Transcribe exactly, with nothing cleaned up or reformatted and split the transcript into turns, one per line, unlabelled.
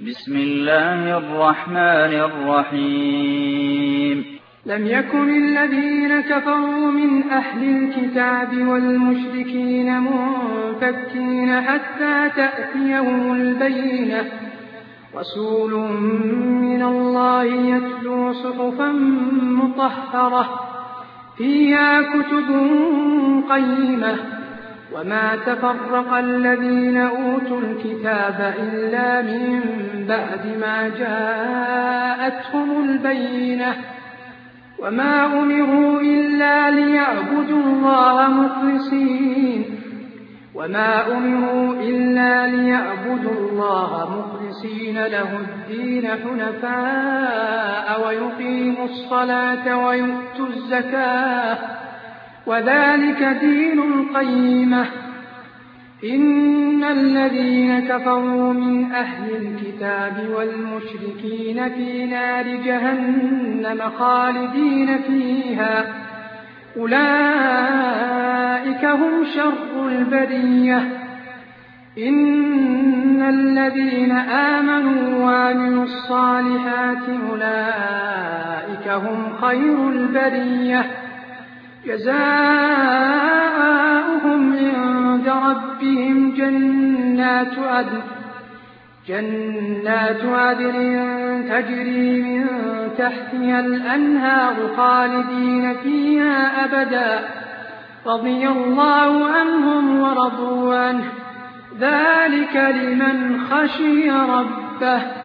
بسم الله الرحمن الرحيم
لم يكن الذين كفروا من أهل الكتاب والمشركين منفكين حتى تأتيهم البينة رسول من الله يتلو صحفا مطهرة فيها كتب قيمة وما تفرق الذين أوتوا الكتاب إلا من بعد ما جاءتهم البينة وما أمروا إلا ليعبدوا الله مخلصين وما أمروا إلا ليعبدوا الله مخلصين له الدين حنفاء ويقيموا الصلاة ويؤتوا الزكاة وذلك دين القيمة إن الذين كفروا من أهل الكتاب والمشركين في نار جهنم خالدين فيها أولئك هم شر البرية إن الذين آمنوا وعملوا الصالحات أولئك هم خير البرية جزاؤهم عند ربهم جنات عدن جنات عدن تجري من تحتها الأنهار خالدين فيها أبدا رضي الله عنهم ورضوا عنه ذلك لمن خشي ربه.